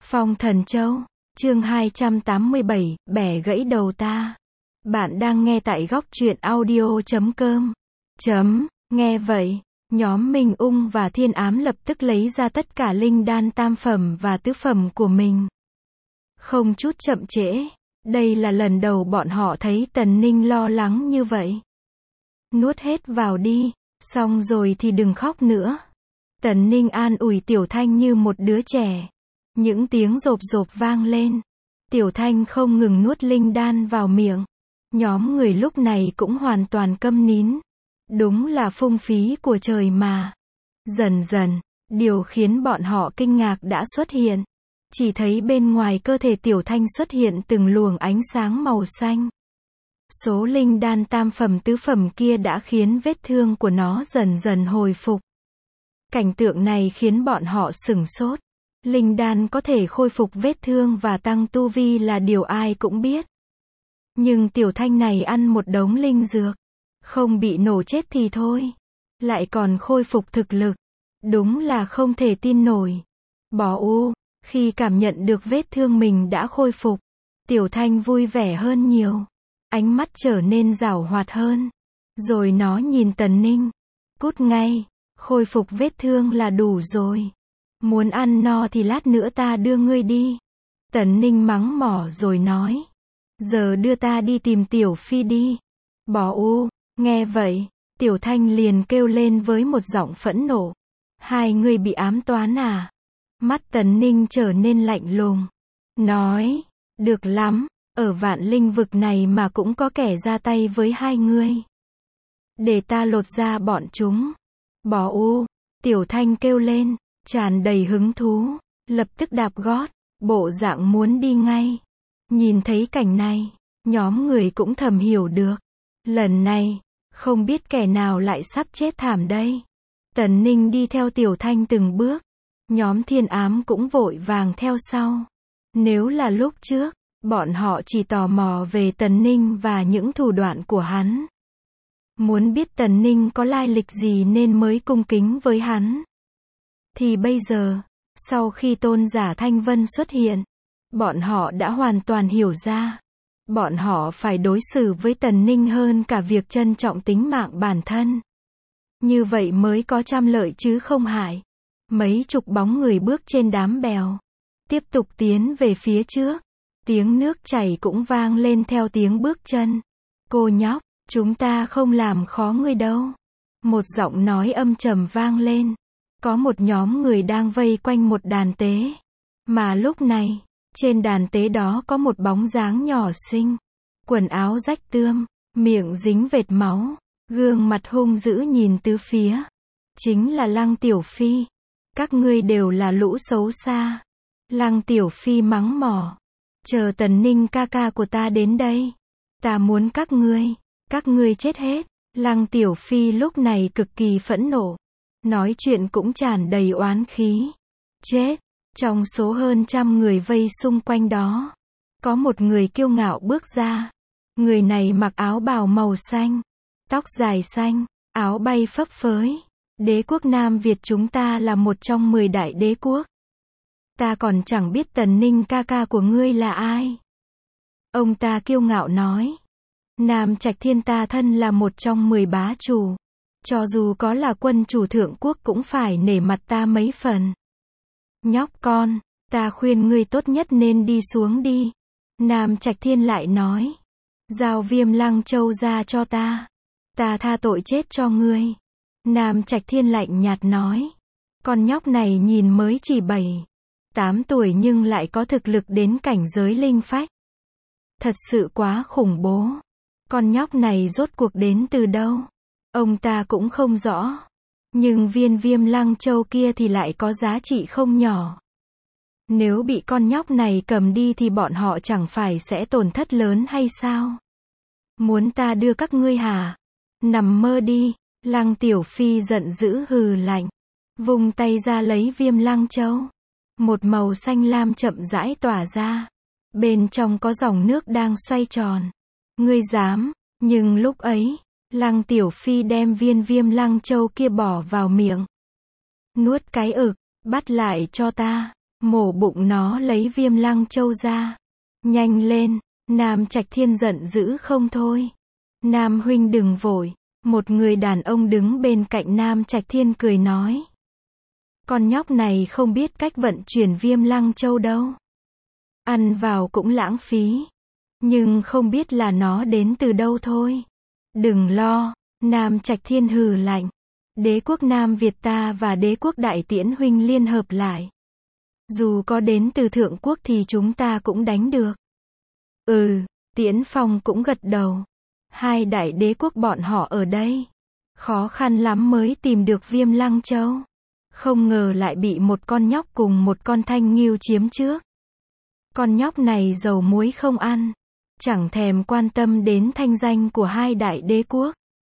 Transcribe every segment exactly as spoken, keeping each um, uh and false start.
Phong Thần Châu, chương hai trăm tám mươi bảy, bẻ gãy đầu ta. Bạn đang nghe tại góc truyện audio chấm com. Chấm, nghe vậy, nhóm Minh Ung và Thiên Ám lập tức lấy ra tất cả linh đan tam phẩm và tứ phẩm của mình. Không chút chậm trễ, đây là lần đầu bọn họ thấy Tần Ninh lo lắng như vậy. Nuốt hết vào đi, xong rồi thì đừng khóc nữa. Tần Ninh an ủi Tiểu Thanh như một đứa trẻ. Những tiếng rộp rộp vang lên. Tiểu Thanh không ngừng nuốt linh đan vào miệng. Nhóm người lúc này cũng hoàn toàn câm nín. Đúng là phung phí của trời mà. Dần dần, điều khiến bọn họ kinh ngạc đã xuất hiện. Chỉ thấy bên ngoài cơ thể Tiểu Thanh xuất hiện từng luồng ánh sáng màu xanh. Số linh đan tam phẩm tứ phẩm kia đã khiến vết thương của nó dần dần hồi phục. Cảnh tượng này khiến bọn họ sửng sốt. Linh đan có thể khôi phục vết thương và tăng tu vi là điều ai cũng biết. Nhưng Tiểu Thanh này ăn một đống linh dược, không bị nổ chết thì thôi, lại còn khôi phục thực lực. Đúng là không thể tin nổi. Bỏ u, khi cảm nhận được vết thương mình đã khôi phục, Tiểu Thanh vui vẻ hơn nhiều. Ánh mắt trở nên giảo hoạt hơn. Rồi nó nhìn Tần Ninh. Cút ngay, khôi phục vết thương là đủ rồi. Muốn ăn no thì lát nữa ta đưa ngươi đi. Tần Ninh mắng mỏ rồi nói. Giờ đưa ta đi tìm Tiểu Phi đi. Bỏ u, nghe vậy, Tiểu Thanh liền kêu lên với một giọng phẫn nộ. Hai người bị ám toán à? Mắt Tần Ninh trở nên lạnh lùng. Nói, được lắm, ở vạn linh vực này mà cũng có kẻ ra tay với hai ngươi. Để ta lột ra bọn chúng. Bỏ u, Tiểu Thanh kêu lên, tràn đầy hứng thú, lập tức đạp gót, bộ dạng muốn đi ngay. Nhìn thấy cảnh này, nhóm người cũng thầm hiểu được. Lần này, không biết kẻ nào lại sắp chết thảm đây. Tần Ninh đi theo Tiểu Thanh từng bước. Nhóm Thiên Ám cũng vội vàng theo sau. Nếu là lúc trước, bọn họ chỉ tò mò về Tần Ninh và những thủ đoạn của hắn. Muốn biết Tần Ninh có lai lịch gì nên mới cung kính với hắn. Thì bây giờ, sau khi tôn giả Thanh Vân xuất hiện, bọn họ đã hoàn toàn hiểu ra. Bọn họ phải đối xử với Tần Ninh hơn cả việc trân trọng tính mạng bản thân. Như vậy mới có trăm lợi chứ không hại. Mấy chục bóng người bước trên đám bèo. Tiếp tục tiến về phía trước. Tiếng nước chảy cũng vang lên theo tiếng bước chân. Cô nhóc, chúng ta không làm khó ngươi đâu. Một giọng nói âm trầm vang lên. Có một nhóm người đang vây quanh một đàn tế. Mà lúc này, trên đàn tế đó có một bóng dáng nhỏ xinh. Quần áo rách tươm, miệng dính vệt máu, gương mặt hung dữ nhìn tứ phía. Chính là Lăng Tiểu Phi. Các ngươi đều là lũ xấu xa. Lăng Tiểu Phi mắng mỏ. Chờ Tần Ninh ca ca của ta đến đây. Ta muốn các ngươi, các ngươi chết hết. Lăng Tiểu Phi lúc này cực kỳ phẫn nộ. Nói chuyện cũng tràn đầy oán khí. Chết. Trong số hơn trăm người vây xung quanh đó, có một người kiêu ngạo bước ra. Người này mặc áo bào màu xanh, tóc dài xanh, áo bay phấp phới. Đế quốc Nam Việt chúng ta là một trong mười đại đế quốc. Ta còn chẳng biết Tần Ninh ca ca của ngươi là ai. Ông ta kiêu ngạo nói. Nam Trạch Thiên ta thân là một trong mười bá chủ. Cho dù có là quân chủ thượng quốc cũng phải nể mặt ta mấy phần. Nhóc con, ta khuyên ngươi tốt nhất nên đi xuống đi. Nam Trạch Thiên lại nói. Giao Viêm Lăng Châu ra cho ta. Ta tha tội chết cho ngươi. Nam Trạch Thiên lạnh nhạt nói. Con nhóc này nhìn mới chỉ bảy, tám tuổi nhưng lại có thực lực đến cảnh giới linh phách. Thật sự quá khủng bố. Con nhóc này rốt cuộc đến từ đâu? Ông ta cũng không rõ. Nhưng viên Viêm Lăng Châu kia thì lại có giá trị không nhỏ. Nếu bị con nhóc này cầm đi thì bọn họ chẳng phải sẽ tổn thất lớn hay sao? Muốn ta đưa các ngươi hả? Nằm mơ đi. Lăng Tiểu Phi giận dữ hừ lạnh. Vung tay ra lấy Viêm Lăng Châu. Một màu xanh lam chậm rãi tỏa ra. Bên trong có dòng nước đang xoay tròn. Ngươi dám, nhưng lúc ấy, Lăng Tiểu Phi đem viên Viêm Lăng Châu kia bỏ vào miệng. Nuốt cái ực, bắt lại cho ta. mổ bụng nó lấy Viêm Lăng Châu ra. Nhanh lên, Nam Trạch Thiên giận dữ không thôi. Nam huynh đừng vội, một người đàn ông đứng bên cạnh Nam Trạch Thiên cười nói. Con nhóc này không biết cách vận chuyển Viêm Lăng Châu đâu. Ăn vào cũng lãng phí. Nhưng không biết là nó đến từ đâu thôi. Đừng lo, Nam Trạch Thiên hừ lạnh. Đế quốc Nam Việt ta và đế quốc Đại Tiễn huynh liên hợp lại. Dù có đến từ thượng quốc thì chúng ta cũng đánh được. Ừ, Tiễn Phong cũng gật đầu. Hai đại đế quốc bọn họ ở đây. Khó khăn lắm mới tìm được Viêm Lăng Châu. Không ngờ lại bị một con nhóc cùng một con thanh nghêu chiếm trước. Con nhóc này dầu muối không ăn. Chẳng thèm quan tâm đến thanh danh của hai đại đế quốc.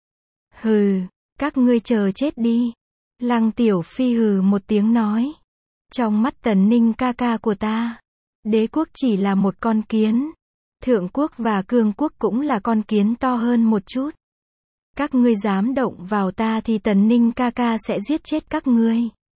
Hừ, các ngươi chờ chết đi. Lăng Tiểu Phi hừ một tiếng nói. Trong mắt Tần Ninh ca ca của ta, đế quốc chỉ là một con kiến. Thượng quốc và cương quốc cũng là con kiến to hơn một chút. Các ngươi dám động vào ta thì Tần Ninh ca ca sẽ giết chết các ngươi.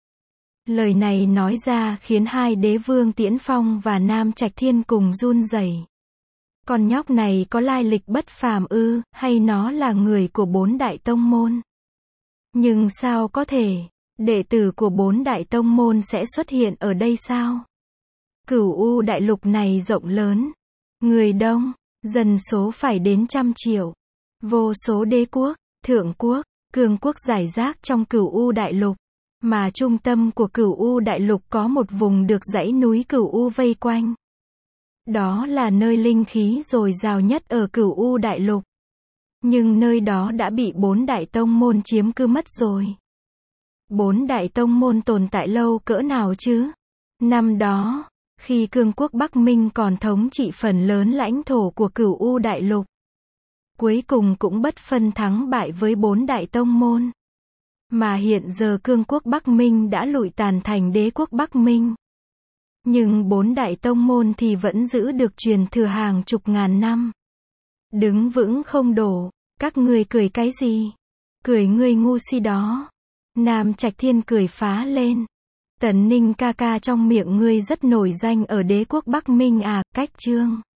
Lời này nói ra khiến hai đế vương Tiễn Phong và Nam Trạch Thiên cùng run rẩy. Con nhóc này có lai lịch bất phàm ư, hay nó là người của bốn đại tông môn? Nhưng sao có thể, đệ tử của bốn đại tông môn sẽ xuất hiện ở đây sao? Cửu U đại lục này rộng lớn, người đông, dân số phải đến trăm triệu. Vô số đế quốc, thượng quốc, cương quốc rải rác trong Cửu U đại lục. Mà trung tâm của Cửu U đại lục có một vùng được dãy núi Cửu U vây quanh. Đó là nơi linh khí dồi dào nhất ở Cửu U đại lục. Nhưng nơi đó đã bị bốn đại tông môn chiếm cứ mất rồi. Bốn đại tông môn tồn tại lâu cỡ nào chứ? Năm đó, khi cương quốc Bắc Minh còn thống trị phần lớn lãnh thổ của Cửu U đại lục, cuối cùng cũng bất phân thắng bại với bốn đại tông môn. Mà hiện giờ cương quốc Bắc Minh đã lụi tàn thành đế quốc Bắc Minh. Nhưng bốn đại tông môn thì vẫn giữ được truyền thừa hàng chục ngàn năm. Đứng vững không đổ, các ngươi cười cái gì? Cười ngươi ngu si đó. Nam Trạch Thiên cười phá lên. Tần Ninh ca ca trong miệng ngươi rất nổi danh ở đế quốc Bắc Minh à, cách chương.